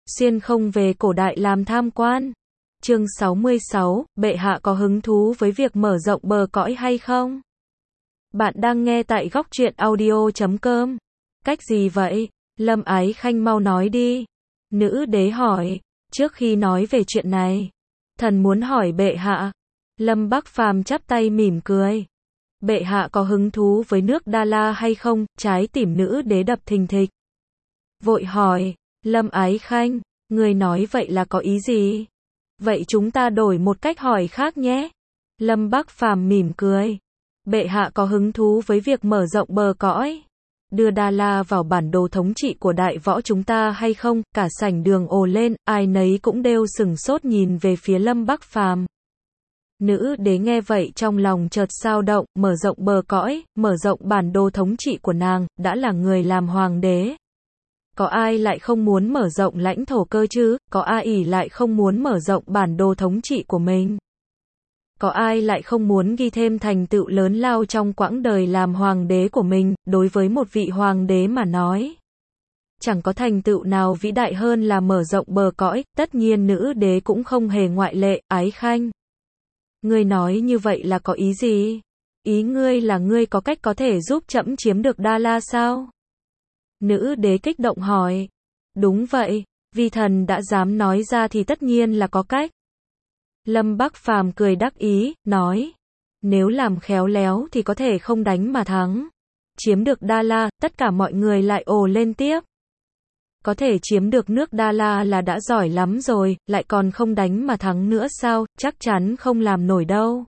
xuyên không về cổ đại làm tham quan. Chương 66, bệ hạ có hứng thú với việc mở rộng bờ cõi hay không? Bạn đang nghe tại góc truyện audio.com. Cách gì vậy? Lâm Ái Khanh mau nói đi. Nữ đế hỏi. Trước khi nói về chuyện này, thần muốn hỏi bệ hạ. Lâm Bắc Phàm chắp tay mỉm cười. Bệ hạ có hứng thú với nước Đa La hay không? Trái tim nữ đế đập thình thịch. Vội hỏi. Lâm Ái Khanh, người nói vậy là có ý gì? Vậy chúng ta đổi một cách hỏi khác nhé. Lâm Bắc Phàm mỉm cười. Bệ hạ có hứng thú với việc mở rộng bờ cõi, đưa Đa La vào bản đồ thống trị của đại võ chúng ta hay không? Cả sảnh đường ồ lên, ai nấy cũng đều sửng sốt nhìn về phía Lâm Bắc Phàm. Nữ đế nghe vậy trong lòng chợt dao động, mở rộng bờ cõi, mở rộng bản đồ thống trị của nàng, đã là người làm hoàng đế. Có ai lại không muốn mở rộng lãnh thổ cơ chứ? Có ai lại không muốn mở rộng bản đồ thống trị của mình? Có ai lại không muốn ghi thêm thành tựu lớn lao trong quãng đời làm hoàng đế của mình? Đối với một vị hoàng đế mà nói, chẳng có thành tựu nào vĩ đại hơn là mở rộng bờ cõi, tất nhiên nữ đế cũng không hề ngoại lệ. Ái Khanh, ngươi nói như vậy là có ý gì? Ý ngươi là ngươi có cách có thể giúp trẫm chiếm được Đa La sao? Nữ đế kích động hỏi. Đúng vậy, vì thần đã dám nói ra thì tất nhiên là có cách. Lâm Bắc Phàm cười đắc ý, nói. Nếu làm khéo léo thì có thể không đánh mà thắng. Chiếm được Đa La, tất cả mọi người lại ồ lên tiếp. Có thể chiếm được nước Đa La là đã giỏi lắm rồi, lại còn không đánh mà thắng nữa sao? Chắc chắn không làm nổi đâu.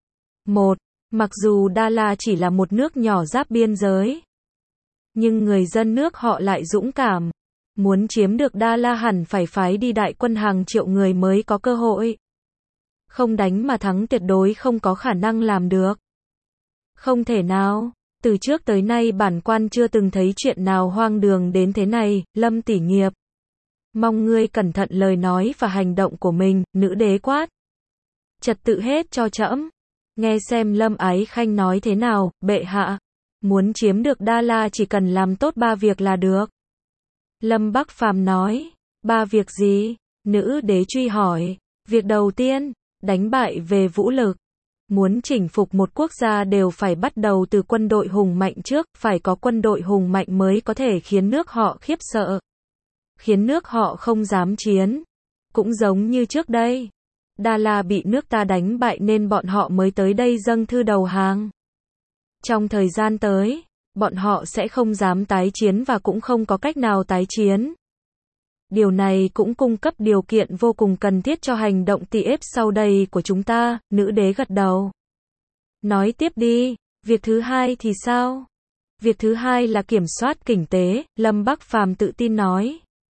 Mặc dù Đa La chỉ là một nước nhỏ giáp biên giới, nhưng người dân nước họ lại dũng cảm. Muốn chiếm được Đa La hẳn phải phái đi đại quân hàng triệu người mới có cơ hội. Không đánh mà thắng tuyệt đối không có khả năng làm được. Không thể nào. Từ trước tới nay bản quan chưa từng thấy chuyện nào hoang đường đến thế này. Lâm tỷ nghiệp, mong ngươi cẩn thận lời nói và hành động của mình. Nữ đế quát. Trật tự hết cho trẫm. Nghe xem Lâm Ái Khanh nói thế nào. Bệ hạ, muốn chiếm được Đa La chỉ cần làm tốt 3 việc là được. Lâm Bắc Phàm nói. 3 việc gì? Nữ đế truy hỏi. Việc đầu tiên, đánh bại về vũ lực. Muốn chỉnh phục một quốc gia đều phải bắt đầu từ quân đội hùng mạnh trước, phải có quân đội hùng mạnh mới có thể khiến nước họ khiếp sợ, khiến nước họ không dám chiến. Cũng giống như trước đây, Đa La bị nước ta đánh bại nên bọn họ mới tới đây dâng thư đầu hàng. Trong thời gian tới, bọn họ sẽ không dám tái chiến và cũng không có cách nào tái chiến. Điều này cũng cung cấp điều kiện vô cùng cần thiết cho hành động tị ép sau đây của chúng ta. Nữ đế gật đầu. Nói tiếp đi, việc thứ hai thì sao? Việc thứ hai là kiểm soát kinh tế, Lâm Bắc Phàm tự tin nói.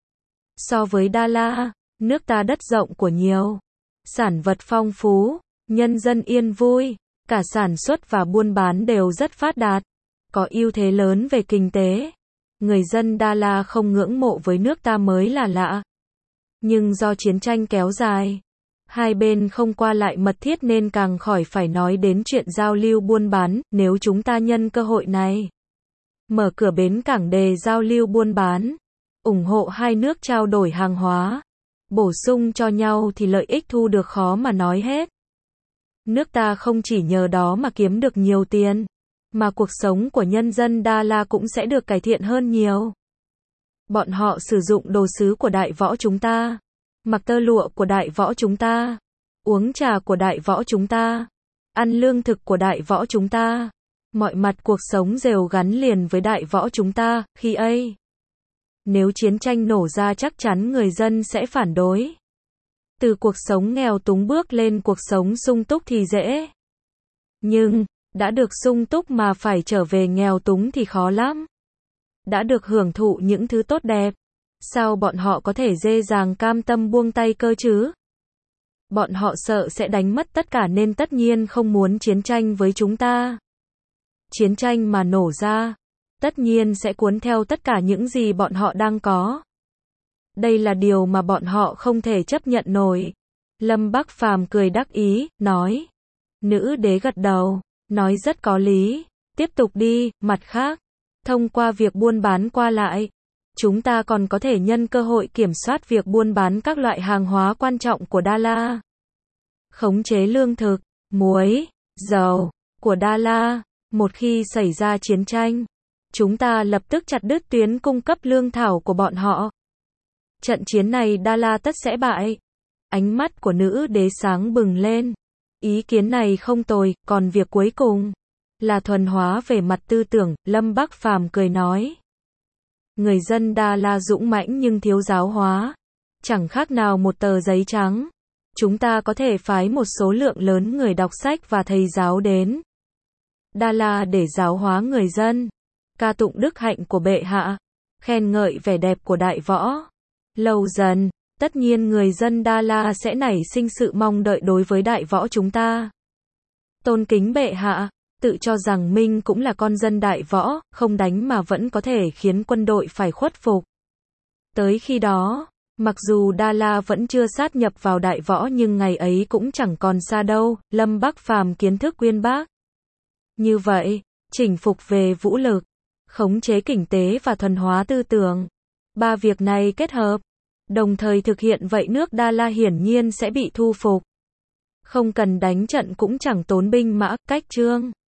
So với Đa La, nước ta đất rộng của nhiều, sản vật phong phú, nhân dân yên vui, cả sản xuất và buôn bán đều rất phát đạt, có ưu thế lớn về kinh tế. Người dân Đa La không ngưỡng mộ với nước ta mới là lạ. Nhưng do chiến tranh kéo dài, hai bên không qua lại mật thiết nên càng khỏi phải nói đến chuyện giao lưu buôn bán. Nếu chúng ta nhân cơ hội này, mở cửa bến cảng để giao lưu buôn bán, ủng hộ hai nước trao đổi hàng hóa, bổ sung cho nhau thì lợi ích thu được khó mà nói hết. Nước ta không chỉ nhờ đó mà kiếm được nhiều tiền, mà cuộc sống của nhân dân Đa La cũng sẽ được cải thiện hơn nhiều. Bọn họ sử dụng đồ sứ của đại võ chúng ta, mặc tơ lụa của đại võ chúng ta, uống trà của đại võ chúng ta, ăn lương thực của đại võ chúng ta. Mọi mặt cuộc sống đều gắn liền với đại võ chúng ta. Khi ấy, nếu chiến tranh nổ ra chắc chắn người dân sẽ phản đối. Từ cuộc sống nghèo túng bước lên cuộc sống sung túc thì dễ. Nhưng đã được sung túc mà phải trở về nghèo túng thì khó lắm. Đã được hưởng thụ những thứ tốt đẹp, sao bọn họ có thể dễ dàng cam tâm buông tay cơ chứ? Bọn họ sợ sẽ đánh mất tất cả nên tất nhiên không muốn chiến tranh với chúng ta. Chiến tranh mà nổ ra, tất nhiên sẽ cuốn theo tất cả những gì bọn họ đang có. Đây là điều mà bọn họ không thể chấp nhận nổi. Lâm Bắc Phàm cười đắc ý, nói. Nữ đế gật đầu. Nói rất có lý. Tiếp tục đi. Mặt khác, thông qua việc buôn bán qua lại, Chúng ta còn có thể nhân cơ hội kiểm soát việc buôn bán các loại hàng hóa quan trọng của Đa La. Khống chế lương thực, muối, dầu của Đa La. Một khi xảy ra chiến tranh, chúng ta lập tức chặt đứt tuyến cung cấp lương thảo của bọn họ. Trận chiến này Đa La tất sẽ bại. Ánh mắt của nữ đế sáng bừng lên. Ý kiến này không tồi, còn việc cuối cùng là thuần hóa về mặt tư tưởng, Lâm Bắc Phàm cười nói. Người dân Đa La dũng mãnh nhưng thiếu giáo hóa, chẳng khác nào một tờ giấy trắng. Chúng ta có thể phái một số lượng lớn người đọc sách và thầy giáo đến Đa La để giáo hóa người dân, ca tụng đức hạnh của bệ hạ, khen ngợi vẻ đẹp của đại võ. Lâu dần, tất nhiên người dân Đa La sẽ nảy sinh sự mong đợi đối với đại võ chúng ta. Tôn kính bệ hạ, tự cho rằng mình cũng là con dân đại võ, không đánh mà vẫn có thể khiến quân đội phải khuất phục. Tới khi đó, mặc dù Đa La vẫn chưa sát nhập vào đại võ nhưng ngày ấy cũng chẳng còn xa đâu, Lâm Bắc Phàm kiến thức uyên bác. Như vậy, chỉnh phục về vũ lực, khống chế kinh tế và thuần hóa tư tưởng. Ba việc này kết hợp, đồng thời thực hiện vậy nước Đa La hiển nhiên sẽ bị thu phục. Không cần đánh trận cũng chẳng tốn binh mã, cách chương.